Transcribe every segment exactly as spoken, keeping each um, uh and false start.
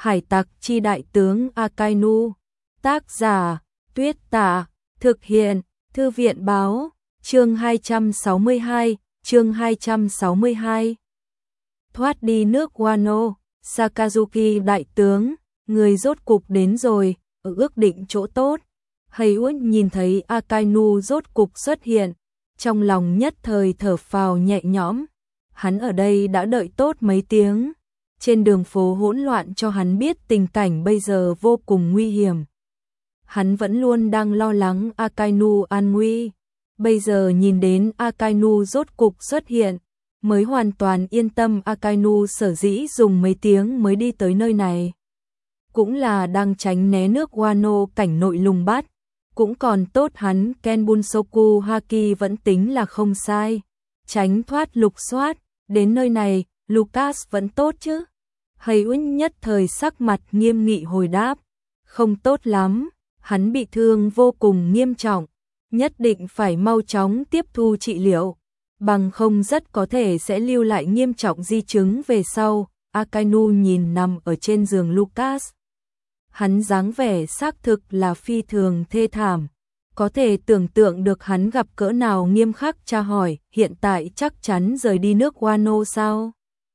Hải tặc chi đại tướng Akainu. Tác giả Tuyết Tả. Thực hiện Thư viện báo. Chương hai trăm sáu mươi hai. Chương hai trăm sáu mươi hai. Thoát đi nước Wano. Sakazuki đại tướng, người rốt cục đến rồi, ở ước định chỗ tốt. Haywood nhìn thấy Akainu rốt cục xuất hiện, trong lòng nhất thời thở phào nhẹ nhõm. Hắn ở đây đã đợi tốt mấy tiếng. Trên đường phố hỗn loạn cho hắn biết tình cảnh bây giờ vô cùng nguy hiểm. Hắn vẫn luôn đang lo lắng Akainu an nguy. Bây giờ nhìn đến Akainu rốt cục xuất hiện, mới hoàn toàn yên tâm. Akainu sở dĩ dùng mấy tiếng mới đi tới nơi này, cũng là đang tránh né nước Wano cảnh nội lùng bắt. Cũng còn tốt hắn Kenbunsoku Haki vẫn tính là không sai, tránh thoát lục soát. Đến nơi này, Lucas vẫn tốt chứ? Haywood nhất thời sắc mặt nghiêm nghị hồi đáp. Không tốt lắm, hắn bị thương vô cùng nghiêm trọng, nhất định phải mau chóng tiếp thu trị liệu, bằng không rất có thể sẽ lưu lại nghiêm trọng di chứng về sau. Akainu nhìn nằm ở trên giường Lucas. Hắn dáng vẻ xác thực là phi thường thê thảm, có thể tưởng tượng được hắn gặp cỡ nào nghiêm khắc. Tra hỏi, hiện tại chắc chắn rời đi nước Wano sao?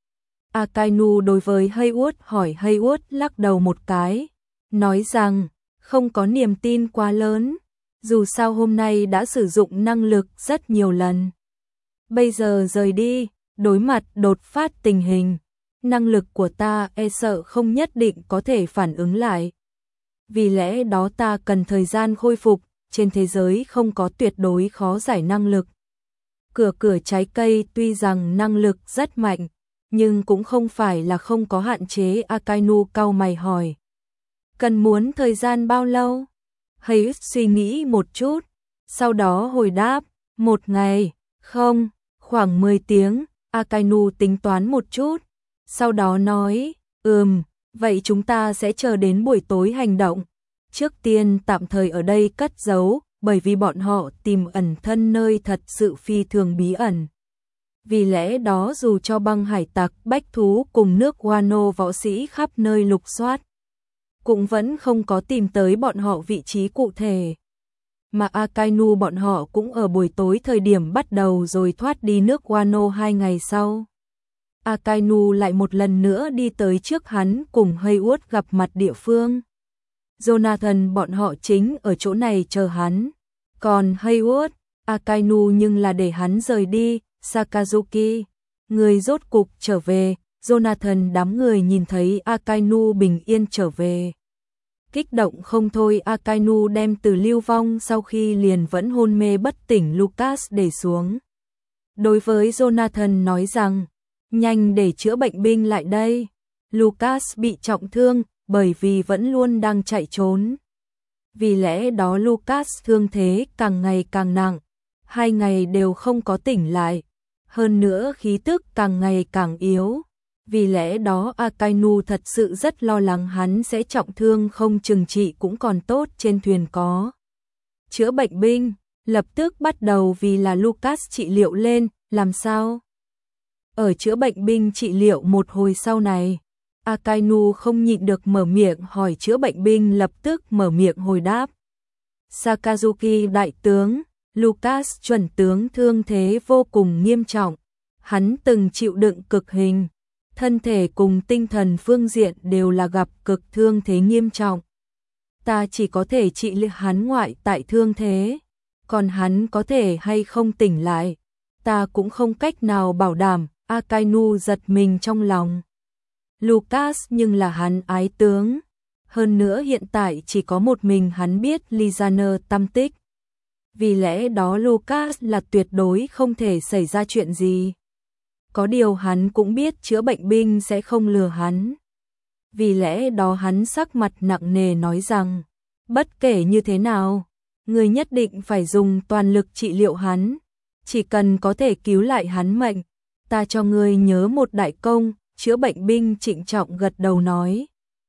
Akainu đối với Haywood hỏi. Haywood lắc đầu một cái, nói rằng không có niềm tin quá lớn, dù sao hôm nay đã sử dụng năng lực rất nhiều lần. Bây giờ rời đi, đối mặt đột phát tình hình, năng lực của ta e sợ không nhất định có thể phản ứng lại. Vì lẽ đó ta cần thời gian khôi phục, trên thế giới không có tuyệt đối khó giải năng lực. Cửa cửa trái cây tuy rằng năng lực rất mạnh, nhưng cũng không phải là không có hạn chế. Akainu cau mày hỏi. Cần muốn thời gian bao lâu? Haywood suy nghĩ một chút, sau đó hồi đáp, một ngày, không, khoảng mười tiếng. Akainu tính toán một chút, sau đó nói, ừm, vậy chúng ta sẽ chờ đến buổi tối hành động. Trước tiên tạm thời ở đây cất giấu, bởi vì bọn họ tìm ẩn thân nơi thật sự phi thường bí ẩn. Vì lẽ đó dù cho băng hải tặc, bách thú cùng nước Wano võ sĩ khắp nơi lục soát, cũng vẫn không có tìm tới bọn họ vị trí cụ thể. Mà Akainu bọn họ cũng ở buổi tối thời điểm bắt đầu rồi thoát đi nước Wano hai ngày sau. Akainu lại một lần nữa đi tới trước hắn cùng Haywood gặp mặt địa phương. Jonathan bọn họ chính ở chỗ này chờ hắn. Còn Haywood, Akainu nhưng là để hắn rời đi. Sakazuki, người rốt cục trở về. Jonathan đám người nhìn thấy Akainu bình yên trở về, kích động không thôi. Akainu đem từ lưu vong sau khi liền vẫn hôn mê bất tỉnh Lucas để xuống. Đối với Jonathan nói rằng, nhanh để chữa bệnh binh lại đây. Lucas bị trọng thương, bởi vì vẫn luôn đang chạy trốn. Vì lẽ đó Lucas thương thế càng ngày càng nặng, hai ngày đều không có tỉnh lại. Hơn nữa khí tức càng ngày càng yếu. Vì lẽ đó Akainu thật sự rất lo lắng hắn sẽ trọng thương, không chừng trị cũng còn tốt. Trên thuyền có chữa bệnh binh, lập tức bắt đầu vì là Lucas trị liệu lên. Làm sao? Ở chữa bệnh binh trị liệu một hồi sau này, Akainu không nhịn được mở miệng hỏi. Chữa bệnh binh lập tức mở miệng hồi đáp. Sakazuki đại tướng, Lucas chuẩn tướng thương thế vô cùng nghiêm trọng. Hắn từng chịu đựng cực hình, thân thể cùng tinh thần phương diện đều là gặp cực thương thế nghiêm trọng. Ta chỉ có thể trị liệu hắn ngoại tại thương thế, còn hắn có thể hay không tỉnh lại, ta cũng không cách nào bảo đảm. Akainu giật mình trong lòng. Lucas nhưng là hắn ái tướng, hơn nữa hiện tại chỉ có một mình hắn biết Lizaner tâm tích. Vì lẽ đó Lucas là tuyệt đối không thể xảy ra chuyện gì. Có điều hắn cũng biết chữa bệnh binh sẽ không lừa hắn. Vì lẽ đó hắn sắc mặt nặng nề nói rằng, bất kể như thế nào, người nhất định phải dùng toàn lực trị liệu hắn. Chỉ cần có thể cứu lại hắn mệnh, ta cho ngươi nhớ một đại công. Chữa bệnh binh trịnh trọng gật đầu nói.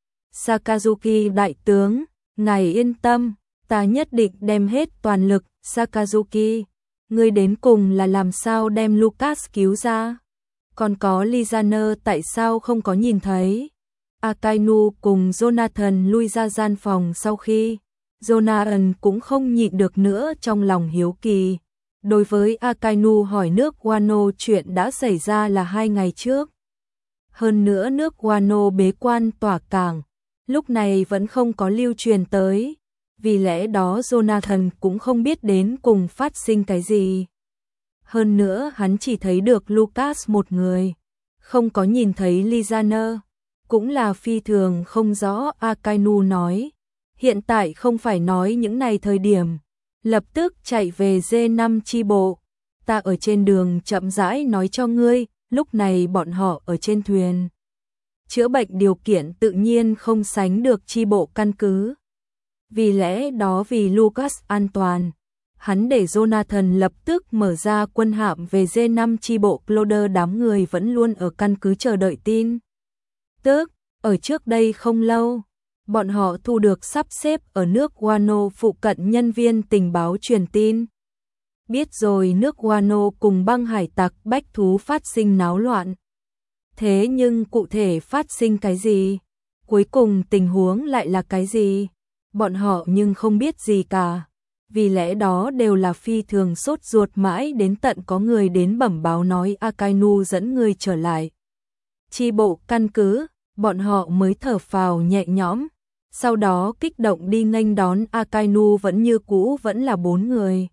Sakazuki đại tướng, ngài yên tâm, ta nhất định đem hết toàn lực. Sakazuki, ngươi đến cùng là làm sao đem Lucas cứu ra? Còn có Lizaner tại sao không có nhìn thấy? Akainu cùng Jonathan lui ra gian phòng sau khi Jonathan cũng không nhịn được nữa trong lòng hiếu kỳ. Đối với Akainu hỏi nước Wano chuyện đã xảy ra là hai ngày trước. Hơn nữa nước Wano bế quan tỏa cảng, lúc này vẫn không có lưu truyền tới. Vì lẽ đó Jonathan cũng không biết đến cùng phát sinh cái gì. Hơn nữa hắn chỉ thấy được Lucas một người, không có nhìn thấy Lizaner. Cũng là phi thường không rõ. Akainu nói, hiện tại không phải nói những này thời điểm. Lập tức chạy về D năm chi bộ. Ta ở trên đường chậm rãi nói cho ngươi, lúc này bọn họ ở trên thuyền. Chữa bệnh điều kiện tự nhiên không sánh được chi bộ căn cứ. Vì lẽ đó vì Lucas an toàn, hắn để Jonathan lập tức mở ra quân hạm về D năm chi bộ. Cloder đám người vẫn luôn ở căn cứ chờ đợi tin tức. Ở trước đây không lâu, bọn họ thu được sắp xếp ở nước Wano phụ cận nhân viên tình báo truyền tin. Biết rồi nước Wano cùng băng hải tặc bách thú phát sinh náo loạn. Thế nhưng cụ thể phát sinh cái gì? Cuối cùng tình huống lại là cái gì? Bọn họ nhưng không biết gì cả. Vì lẽ đó đều là phi thường sốt ruột mãi đến tận có người đến bẩm báo nói Akainu dẫn người trở lại. Chi bộ căn cứ, bọn họ mới thở phào nhẹ nhõm. Sau đó kích động đi nghênh đón Akainu vẫn như cũ vẫn là bốn người.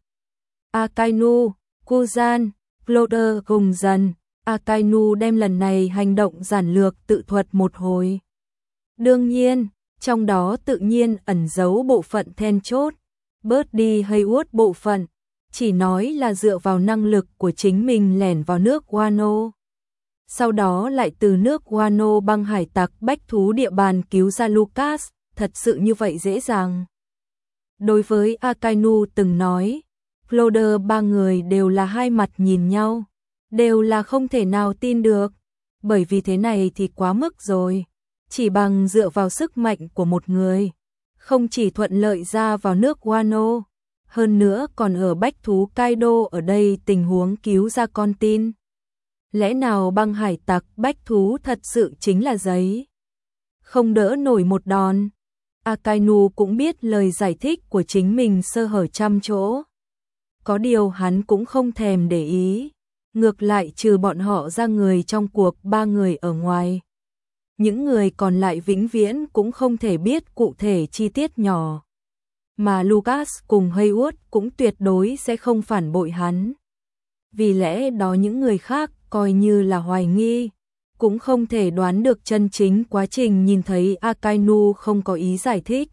Akainu, Kuzan, Cloder cùng dần. Akainu đem lần này hành động giản lược tự thuật một hồi. Đương nhiên, trong đó tự nhiên ẩn giấu bộ phận then chốt. Bớt đi Haywood bộ phận, chỉ nói là dựa vào năng lực của chính mình lẻn vào nước Wano. Sau đó lại từ nước Wano băng hải tặc bách thú địa bàn cứu ra Lucas, thật sự như vậy dễ dàng. Đối với Akainu từng nói, Cloder ba người đều là hai mặt nhìn nhau, đều là không thể nào tin được, bởi vì thế này thì quá mức rồi. Chỉ bằng dựa vào sức mạnh của một người, không chỉ thuận lợi ra vào nước Wano, hơn nữa còn ở bách thú Kaido ở đây tình huống cứu ra con tin. Lẽ nào băng hải tặc bách thú thật sự chính là giấy không đỡ nổi một đòn? Akainu cũng biết lời giải thích của chính mình sơ hở trăm chỗ. Có điều hắn cũng không thèm để ý. Ngược lại trừ bọn họ ra người trong cuộc ba người ở ngoài, những người còn lại vĩnh viễn cũng không thể biết cụ thể chi tiết nhỏ. Mà Lucas cùng Haywood cũng tuyệt đối sẽ không phản bội hắn. Vì lẽ đó những người khác coi như là hoài nghi, cũng không thể đoán được chân chính quá trình. Nhìn thấy Akainu không có ý giải thích,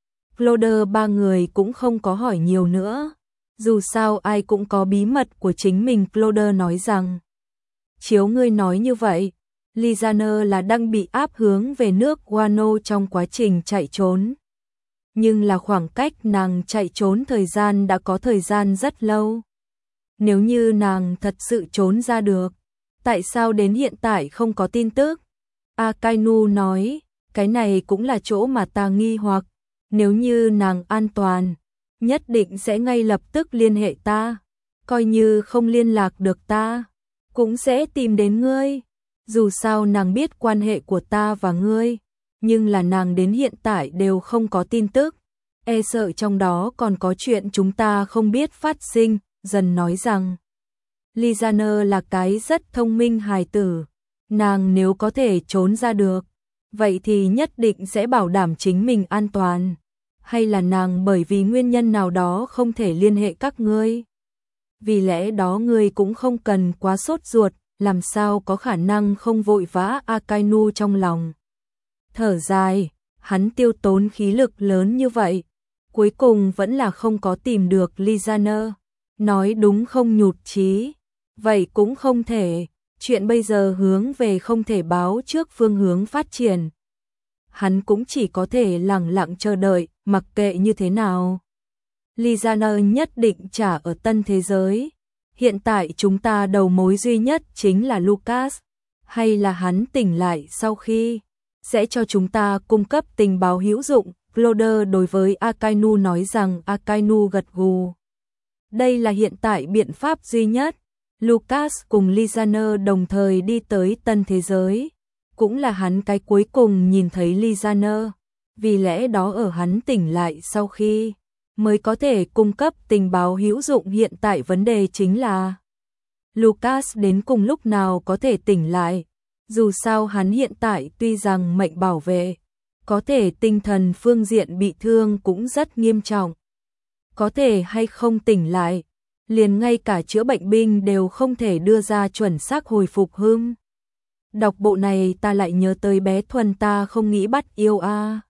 Cloder ba người cũng không có hỏi nhiều nữa. Dù sao ai cũng có bí mật của chính mình. Cloder nói rằng, chiếu ngươi nói như vậy, Lizaner là đang bị áp hướng về nước Wano trong quá trình chạy trốn. Nhưng là khoảng cách nàng chạy trốn thời gian đã có thời gian rất lâu. Nếu như nàng thật sự trốn ra được, tại sao đến hiện tại không có tin tức? Akainu nói, cái này cũng là chỗ mà ta nghi hoặc. Nếu như nàng an toàn, nhất định sẽ ngay lập tức liên hệ ta. Coi như không liên lạc được ta, cũng sẽ tìm đến ngươi. Dù sao nàng biết quan hệ của ta và ngươi, nhưng là nàng đến hiện tại đều không có tin tức. E sợ trong đó còn có chuyện chúng ta không biết phát sinh. Dần nói rằng, Lizaner là cái rất thông minh hài tử. Nàng nếu có thể trốn ra được, vậy thì nhất định sẽ bảo đảm chính mình an toàn. Hay là nàng bởi vì nguyên nhân nào đó không thể liên hệ các ngươi? Vì lẽ đó ngươi cũng không cần quá sốt ruột, làm sao có khả năng không vội vã. Akainu trong lòng thở dài, hắn tiêu tốn khí lực lớn như vậy, cuối cùng vẫn là không có tìm được Lizaner. Nói đúng không nhụt chí, vậy cũng không thể, chuyện bây giờ hướng về không thể báo trước phương hướng phát triển. Hắn cũng chỉ có thể lặng lặng chờ đợi, mặc kệ như thế nào. Lizaner nhất định trả ở tân thế giới. Hiện tại chúng ta đầu mối duy nhất chính là Lucas, hay là hắn tỉnh lại sau khi sẽ cho chúng ta cung cấp tình báo hữu dụng. Cloder đối với Akainu nói rằng. Akainu gật gù. Đây là hiện tại biện pháp duy nhất. Lucas cùng Lizaner đồng thời đi tới tân thế giới, cũng là hắn cái cuối cùng nhìn thấy Lizaner, vì lẽ đó ở hắn tỉnh lại sau khi mới có thể cung cấp tình báo hữu dụng. Hiện tại vấn đề chính là Lucas đến cùng lúc nào có thể tỉnh lại, dù sao hắn hiện tại tuy rằng mệnh bảo vệ, có thể tinh thần phương diện bị thương cũng rất nghiêm trọng. Có thể hay không tỉnh lại, liền ngay cả chữa bệnh binh đều không thể đưa ra chuẩn xác hồi phục hưng. Đọc bộ này ta lại nhớ tới bé Thuần ta không nghĩ bắt yêu a.